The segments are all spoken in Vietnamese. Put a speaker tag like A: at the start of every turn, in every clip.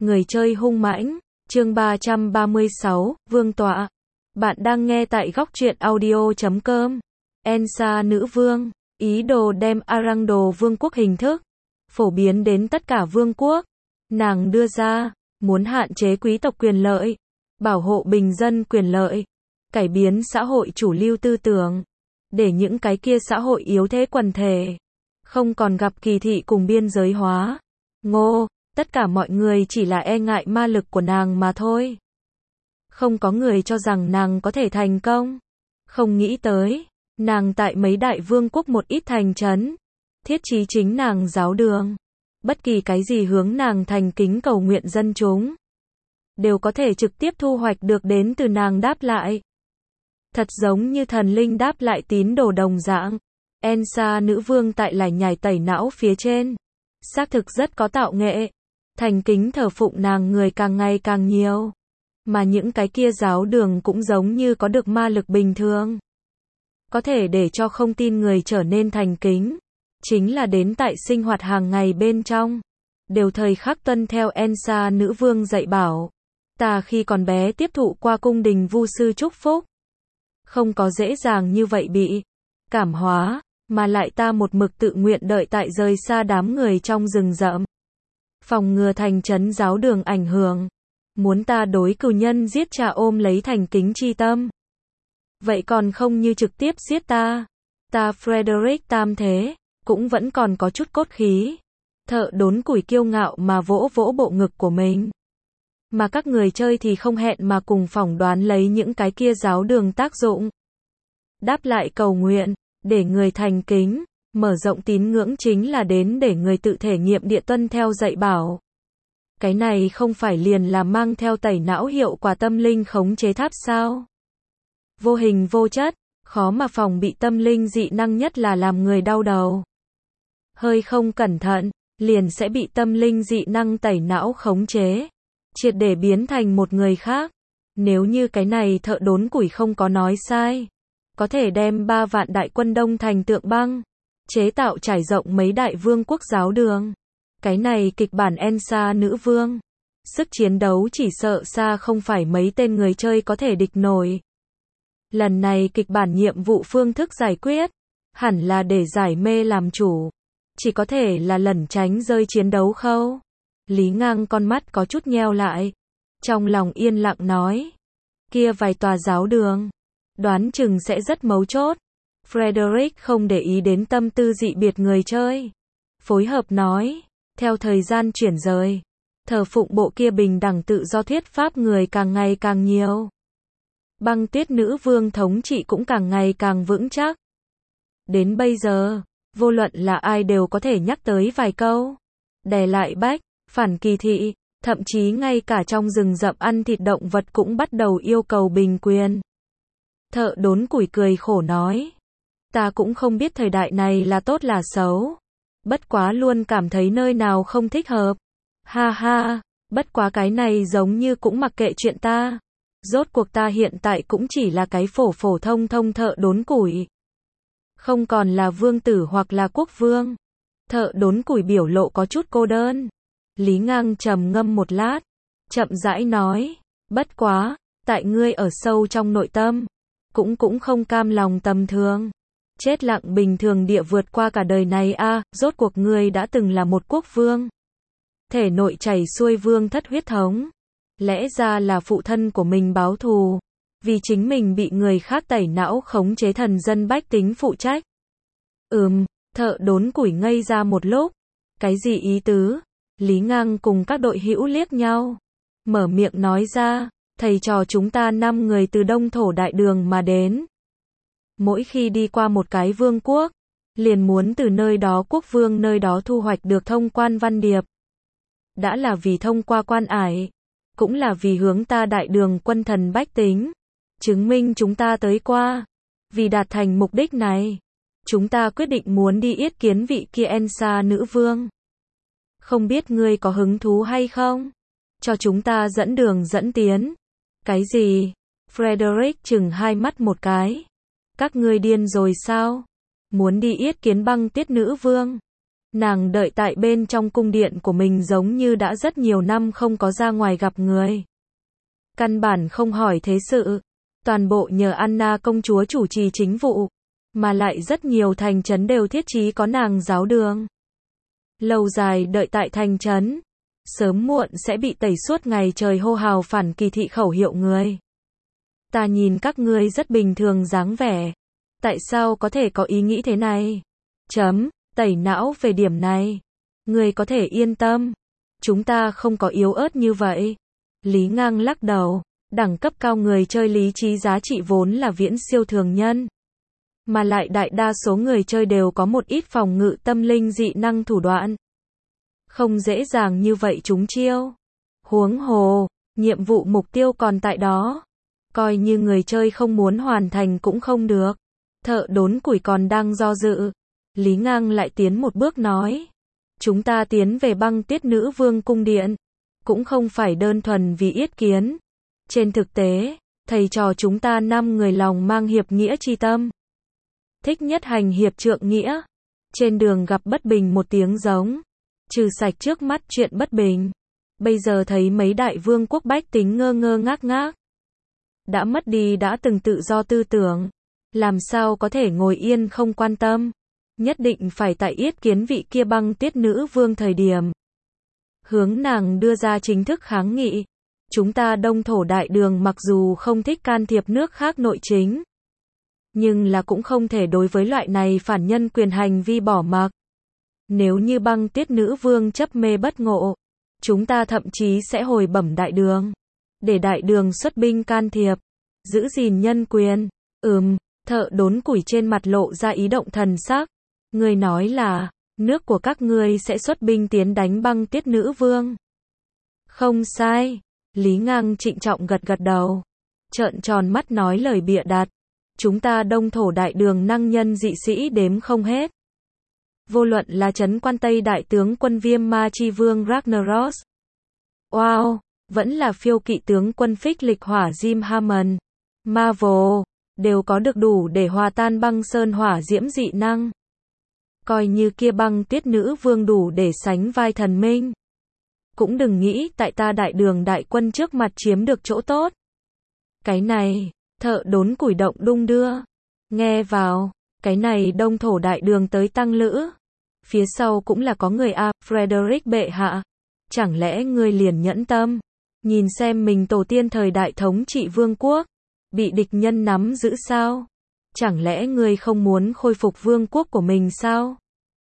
A: Người chơi hung mãnh, chương 336, Vương tọa. Bạn đang nghe tại góc truyện audio.com. Elsa nữ vương, ý đồ đem Arachno vương quốc hình thức phổ biến đến tất cả vương quốc. Nàng đưa ra, muốn hạn chế quý tộc quyền lợi, bảo hộ bình dân quyền lợi, cải biến xã hội chủ lưu tư tưởng, để những cái kia xã hội yếu thế quần thể không còn gặp kỳ thị cùng biên giới hóa. Ngô, tất cả mọi người chỉ là e ngại ma lực của nàng mà thôi. Không có người cho rằng nàng có thể thành công. Không nghĩ tới, nàng tại mấy đại vương quốc một ít thành trấn, thiết trí chính nàng giáo đường. Bất kỳ cái gì hướng nàng thành kính cầu nguyện dân chúng, đều có thể trực tiếp thu hoạch được đến từ nàng đáp lại. Thật giống như thần linh đáp lại tín đồ đồng dạng. Elsa nữ vương tại lải nhải tẩy não phía trên, xác thực rất có tạo nghệ. Thành kính thờ phụng nàng người càng ngày càng nhiều. Mà những cái kia giáo đường cũng giống như có được ma lực bình thường, có thể để cho không tin người trở nên thành kính. Chính là đến tại sinh hoạt hàng ngày bên trong, đều thời khắc tuân theo Elsa nữ vương dạy bảo. Ta khi còn bé tiếp thụ qua cung đình vu sư chúc phúc, không có dễ dàng như vậy bị cảm hóa, mà lại ta một mực tự nguyện đợi tại rời xa đám người trong rừng rậm, phòng ngừa thành trấn giáo đường ảnh hưởng. Muốn ta đối cừu nhân giết cha ôm lấy thành kính chi tâm, vậy còn không như trực tiếp giết ta. Ta Frederick Tam Thế cũng vẫn còn có chút cốt khí. Thợ đốn củi kiêu ngạo mà vỗ vỗ bộ ngực của mình. Mà các người chơi thì không hẹn mà cùng phỏng đoán lấy những cái kia giáo đường tác dụng. Đáp lại cầu nguyện, để người thành kính, mở rộng tín ngưỡng chính là đến để người tự thể nghiệm địa tuân theo dạy bảo. Cái này không phải liền là mang theo tẩy não hiệu quả tâm linh khống chế tháp sao? Vô hình vô chất, khó mà phòng bị tâm linh dị năng, nhất là làm người đau đầu. Hơi không cẩn thận, liền sẽ bị tâm linh dị năng tẩy não khống chế, triệt để biến thành một người khác. Nếu như cái này thợ đốn củi không có nói sai, có thể đem 3 vạn đại quân đông thành tượng băng, chế tạo trải rộng mấy đại vương quốc giáo đường. Cái này kịch bản Elsa nữ vương, sức chiến đấu chỉ sợ xa không phải mấy tên người chơi có thể địch nổi. Lần này kịch bản nhiệm vụ phương thức giải quyết, hẳn là để giải mê làm chủ, chỉ có thể là lẩn tránh rơi chiến đấu khâu. Lý Ngang con mắt có chút nheo lại, trong lòng yên lặng nói, kia vài tòa giáo đường, đoán chừng sẽ rất mấu chốt. Frederick không để ý đến tâm tư dị biệt người chơi, phối hợp nói, theo thời gian chuyển rời, thờ phụng bộ kia bình đẳng tự do thuyết pháp người càng ngày càng nhiều. Băng Tuyết nữ vương thống trị cũng càng ngày càng vững chắc. Đến bây giờ, vô luận là ai đều có thể nhắc tới vài câu, đè lại bách, phản kỳ thị, thậm chí ngay cả trong rừng rậm ăn thịt động vật cũng bắt đầu yêu cầu bình quyền. Thợ đốn củi cười khổ nói, ta cũng không biết thời đại này là tốt là xấu, bất quá luôn cảm thấy nơi nào không thích hợp. Ha ha, bất quá cái này giống như cũng mặc kệ chuyện ta. Rốt cuộc ta hiện tại cũng chỉ là cái phổ phổ thông thông thợ đốn củi, không còn là vương tử hoặc là quốc vương. Thợ đốn củi biểu lộ có chút cô đơn. Lý Ngang trầm ngâm một lát, chậm rãi nói, bất quá, tại ngươi ở sâu trong nội tâm, cũng không cam lòng tầm thường, chết lặng bình thường địa vượt qua cả đời này a. Rốt cuộc ngươi đã từng là một quốc vương, thể nội chảy xuôi vương thất huyết thống, lẽ ra là phụ thân của mình báo thù, vì chính mình bị người khác tẩy não khống chế thần dân bách tính phụ trách. Thợ đốn củi ngây ra một lúc, cái gì ý tứ? Lý Ngang cùng các đội hữu liếc nhau, mở miệng nói ra, thầy trò chúng ta 5 người từ Đông Thổ Đại Đường mà đến. Mỗi khi đi qua một cái vương quốc, liền muốn từ nơi đó quốc vương nơi đó thu hoạch được thông quan văn điệp. Đã là vì thông qua quan ải, cũng là vì hướng ta Đại Đường quân thần bách tính, chứng minh chúng ta tới qua. Vì đạt thành mục đích này, chúng ta quyết định muốn đi yết kiến vị kia Elsa nữ vương. Không biết ngươi có hứng thú hay không? Cho chúng ta dẫn đường dẫn tiến. Cái gì? Frederick chừng hai mắt một cái. Các ngươi điên rồi sao? Muốn đi yết kiến Băng Tuyết nữ vương? Nàng đợi tại bên trong cung điện của mình giống như đã rất nhiều năm không có ra ngoài gặp người. Căn bản không hỏi thế sự. Toàn bộ nhờ Anna công chúa chủ trì chính vụ. Mà lại rất nhiều thành trấn đều thiết chí có nàng giáo đường. Lâu dài đợi tại thành trấn. Sớm muộn sẽ bị tẩy suốt ngày trời hô hào phản kỳ thị khẩu hiệu người. Ta nhìn các ngươi rất bình thường dáng vẻ. Tại sao có thể có ý nghĩ thế này? Tẩy não về điểm này. Ngươi có thể yên tâm. Chúng ta không có yếu ớt như vậy. Lý Ngang lắc đầu. Đẳng cấp cao người chơi lý trí giá trị vốn là viễn siêu thường nhân. Mà lại đại đa số người chơi đều có một ít phòng ngự tâm linh dị năng thủ đoạn. Không dễ dàng như vậy trúng chiêu. Huống hồ, nhiệm vụ mục tiêu còn tại đó. Coi như người chơi không muốn hoàn thành cũng không được. Thợ đốn củi còn đang do dự. Lý Ngang lại tiến một bước nói. Chúng ta tiến về Băng Tiết Nữ Vương cung điện. Cũng không phải đơn thuần vì yết kiến. Trên thực tế, thầy trò chúng ta 5 người lòng mang hiệp nghĩa chi tâm. Thích nhất hành hiệp trượng nghĩa. Trên đường gặp bất bình một tiếng giống. Trừ sạch trước mắt chuyện bất bình. Bây giờ thấy mấy đại vương quốc bách tính ngơ ngơ ngác ngác. Đã mất đi đã từng tự do tư tưởng. Làm sao có thể ngồi yên không quan tâm. Nhất định phải tại yết kiến vị kia Băng Tiết Nữ Vương thời điểm. Hướng nàng đưa ra chính thức kháng nghị. Chúng ta Đông Thổ Đại Đường mặc dù không thích can thiệp nước khác nội chính. Nhưng là cũng không thể đối với loại này phản nhân quyền hành vi bỏ mặc. Nếu như Băng Tiết Nữ Vương chấp mê bất ngộ. Chúng ta thậm chí sẽ hồi bẩm Đại Đường. Để Đại Đường xuất binh can thiệp. Giữ gìn nhân quyền. Thợ đốn củi trên mặt lộ ra ý động thần sắc. Ngươi nói là, nước của các ngươi sẽ xuất binh tiến đánh Băng Tiết Nữ Vương. Không sai. Lý Ngang trịnh trọng gật gật đầu. Trợn tròn mắt nói lời bịa đặt. Chúng ta Đông Thổ Đại Đường năng nhân dị sĩ đếm không hết. Vô luận là trấn quan Tây Đại tướng quân Viêm Ma Chi Vương Ragnaros. Wow, vẫn là phiêu kỵ tướng quân Phích Lịch Hỏa Jim Hammond. Marvel, đều có được đủ để hòa tan băng sơn hỏa diễm dị năng. Coi như kia Băng Tiết Nữ Vương đủ để sánh vai thần minh. Cũng đừng nghĩ tại ta Đại Đường đại quân trước mặt chiếm được chỗ tốt. Cái này, thợ đốn củi động đung đưa. Nghe vào, cái này Đông Thổ Đại Đường tới tăng lữ. Phía sau cũng là có người Frederick bệ hạ. Chẳng lẽ ngươi liền nhẫn tâm, nhìn xem mình tổ tiên thời đại thống trị vương quốc, bị địch nhân nắm giữ sao? Chẳng lẽ ngươi không muốn khôi phục vương quốc của mình sao?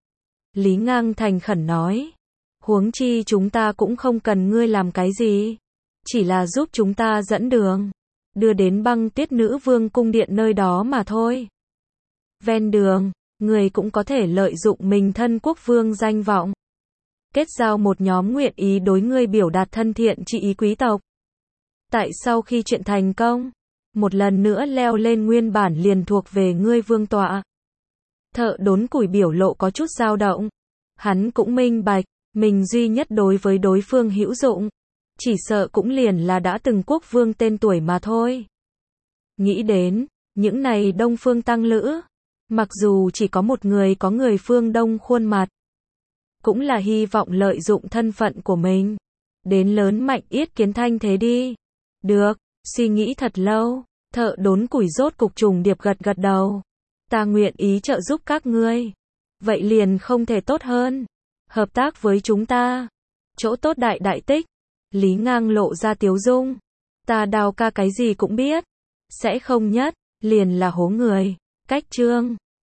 A: Lý Ngang thành khẩn nói. Huống chi chúng ta cũng không cần ngươi làm cái gì. Chỉ là giúp chúng ta dẫn đường. Đưa đến Băng Tiết Nữ Vương cung điện nơi đó mà thôi. Ven đường, người cũng có thể lợi dụng mình thân quốc vương danh vọng. Kết giao một nhóm nguyện ý đối ngươi biểu đạt thân thiện trị ý quý tộc. Tại sau khi chuyện thành công, một lần nữa leo lên nguyên bản liền thuộc về ngươi vương tọa. Thợ đốn củi biểu lộ có chút dao động. Hắn cũng minh bạch, mình duy nhất đối với đối phương hữu dụng. Chỉ sợ cũng liền là đã từng quốc vương tên tuổi mà thôi. Nghĩ đến, những này Đông Phương tăng lữ. Mặc dù chỉ có một người có người phương Đông khuôn mặt. Cũng là hy vọng lợi dụng thân phận của mình. Đến lớn mạnh yết kiến thanh thế đi. Được, suy nghĩ thật lâu. Thợ đốn củi rốt cục trùng điệp gật gật đầu. Ta nguyện ý trợ giúp các ngươi. Vậy liền không thể tốt hơn. Hợp tác với chúng ta. Chỗ tốt đại đại tích. Lý Ngang lộ ra tiếu dung. Ta Đào ca cái gì cũng biết. Sẽ không nhất, liền là hố người. Cách chương